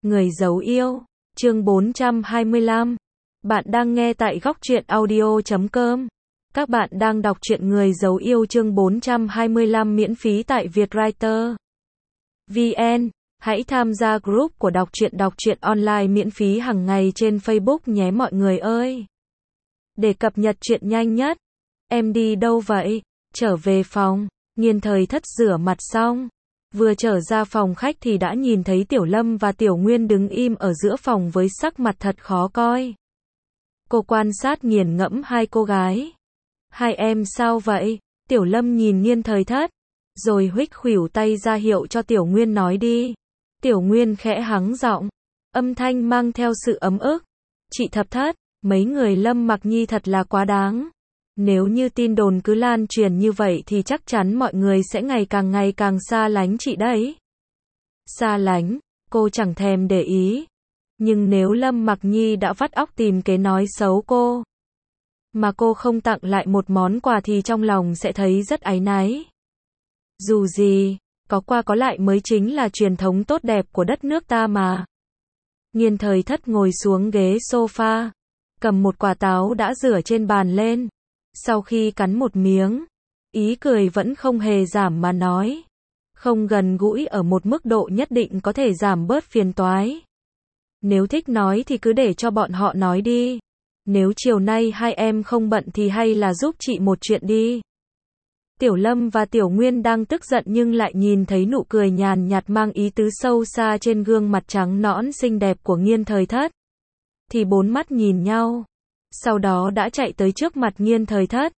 Người giấu yêu, chương 425. Bạn đang nghe tại góc truyện audio.com. Các bạn đang đọc truyện Người giấu yêu chương 425 miễn phí tại Vietwriter VN. Hãy tham gia group của đọc truyện online miễn phí hàng ngày trên Facebook nhé mọi người ơi. Để cập nhật truyện nhanh nhất. Em đi đâu vậy? Trở về phòng. Nghiên Thời Thất rửa mặt xong, vừa trở ra phòng khách thì đã nhìn thấy Tiểu Lâm và Tiểu Nguyên đứng im ở giữa phòng với sắc mặt thật khó coi. Cô quan sát nghiền ngẫm hai cô gái. Hai em sao vậy? Tiểu Lâm nhìn Nghiên Thời Thất, rồi huých khuỷu tay ra hiệu cho Tiểu Nguyên nói đi. Tiểu Nguyên khẽ hắng giọng, âm thanh mang theo sự ấm ức. Chị Thập Thất, mấy người Lâm Mặc Nhi thật là quá đáng. Nếu như tin đồn cứ lan truyền như vậy thì chắc chắn mọi người sẽ ngày càng xa lánh chị đấy. Xa lánh, cô chẳng thèm để ý. Nhưng nếu Lâm Mặc Nhi đã vắt óc tìm kế nói xấu cô, mà cô không tặng lại một món quà thì trong lòng sẽ thấy rất áy náy. Dù gì, có qua có lại mới chính là truyền thống tốt đẹp của đất nước ta mà. Nghiên Thời Thất ngồi xuống ghế sofa, cầm một quả táo đã rửa trên bàn lên. Sau khi cắn một miếng, ý cười vẫn không hề giảm mà nói. Không gần gũi ở một mức độ nhất định có thể giảm bớt phiền toái. Nếu thích nói thì cứ để cho bọn họ nói đi. Nếu chiều nay hai em không bận thì hay là giúp chị một chuyện đi. Tiểu Lâm và Tiểu Nguyên đang tức giận nhưng lại nhìn thấy nụ cười nhàn nhạt mang ý tứ sâu xa trên gương mặt trắng nõn xinh đẹp của Nghiên Thời Thất. Thì bốn mắt nhìn nhau. Sau đó đã chạy tới trước mặt Nghiên Thời Thất.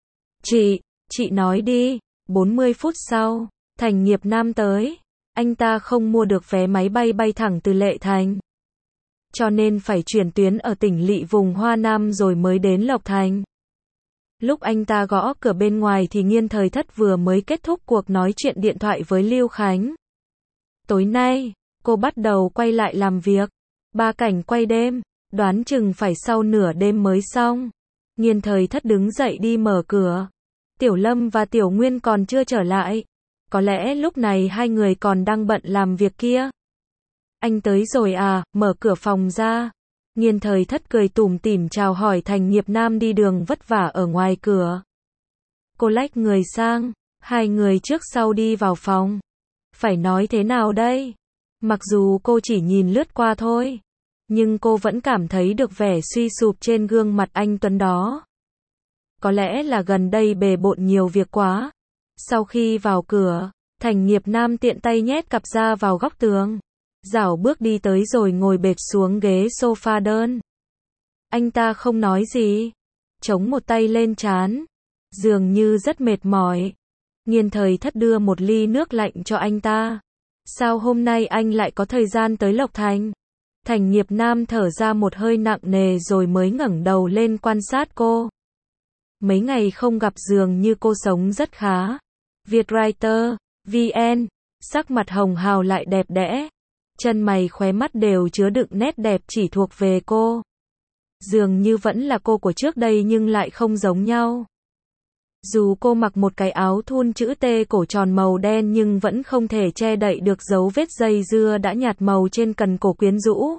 Chị nói đi. 40 phút sau, Thành Nghiệp Nam tới. Anh ta không mua được vé máy bay bay thẳng từ Lệ Thành, cho nên phải chuyển tuyến ở tỉnh lỵ vùng Hoa Nam rồi mới đến Lộc Thành. Lúc anh ta gõ cửa bên ngoài thì Nghiên Thời Thất vừa mới kết thúc cuộc nói chuyện điện thoại với Lưu Khánh. Tối nay, cô bắt đầu quay lại làm việc. 3 cảnh quay đêm, đoán chừng phải sau nửa đêm mới xong. Nghiên Thời Thất đứng dậy đi mở cửa. Tiểu Lâm và Tiểu Nguyên còn chưa trở lại. Có lẽ lúc này hai người còn đang bận làm việc kia. Anh tới rồi à, mở cửa phòng ra. Nghiên Thời Thất cười tủm tỉm chào hỏi Thành Nghiệp Nam đi đường vất vả ở ngoài cửa. Cô lách người sang, hai người trước sau đi vào phòng. Phải nói thế nào đây? Mặc dù cô chỉ nhìn lướt qua thôi, nhưng cô vẫn cảm thấy được vẻ suy sụp trên gương mặt anh Tuấn đó. Có lẽ là gần đây bề bộn nhiều việc quá. Sau khi vào cửa, Thành Nghiệp Nam tiện tay nhét cặp ra vào góc tường. Dảo bước đi tới rồi ngồi bệt xuống ghế sofa đơn. Anh ta không nói gì, chống một tay lên trán, dường như rất mệt mỏi. Nghiên Thời Thất đưa một ly nước lạnh cho anh ta. Sao hôm nay anh lại có thời gian tới Lộc Thành? Thành Nghiệp Nam thở ra một hơi nặng nề rồi mới ngẩng đầu lên quan sát cô. Mấy ngày không gặp dường như cô sống rất khá. Vietwriter VN, sắc mặt hồng hào lại đẹp đẽ. Chân mày khóe mắt đều chứa đựng nét đẹp chỉ thuộc về cô. Dường như vẫn là cô của trước đây nhưng lại không giống nhau. Dù cô mặc một cái áo thun chữ T cổ tròn màu đen nhưng vẫn không thể che đậy được dấu vết dây dưa đã nhạt màu trên cần cổ quyến rũ.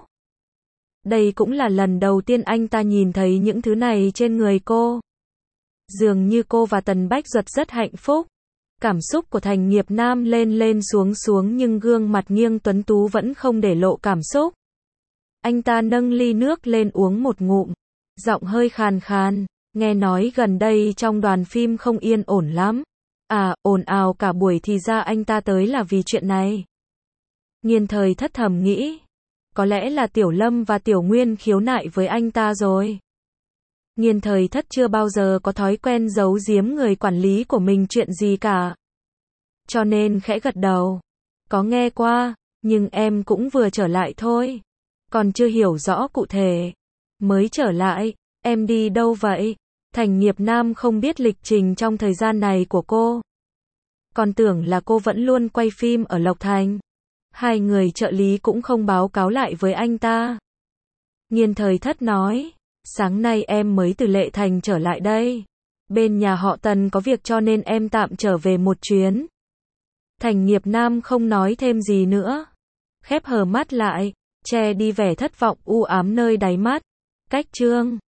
Đây cũng là lần đầu tiên anh ta nhìn thấy những thứ này trên người cô. Dường như cô và Tần Bách Duật rất hạnh phúc. Cảm xúc của Thành Nghiệp Nam lên xuống nhưng gương mặt nghiêng tuấn tú vẫn không để lộ cảm xúc. Anh ta nâng ly nước lên uống một ngụm, giọng hơi khàn khàn, nghe nói gần đây trong đoàn phim không yên ổn lắm. À, ồn ào cả buổi thì ra anh ta tới là vì chuyện này. Nghiên Thời Thất thầm nghĩ, có lẽ là Tiểu Lâm và Tiểu Nguyên khiếu nại với anh ta rồi. Nghiên Thời Thất chưa bao giờ có thói quen giấu giếm người quản lý của mình chuyện gì cả. Cho nên khẽ gật đầu. Có nghe qua, nhưng em cũng vừa trở lại thôi. Còn chưa hiểu rõ cụ thể. Mới trở lại, em đi đâu vậy? Thành Nghiệp Nam không biết lịch trình trong thời gian này của cô. Còn tưởng là cô vẫn luôn quay phim ở Lộc Thành. Hai người trợ lý cũng không báo cáo lại với anh ta. Nghiên Thời Thất nói. Sáng nay em mới từ Lệ Thành trở lại đây. Bên nhà họ Tần có việc cho nên em tạm trở về một chuyến. Thành Nghiệp Nam không nói thêm gì nữa. Khép hờ mắt lại, che đi vẻ thất vọng u ám nơi đáy mắt. Cách chương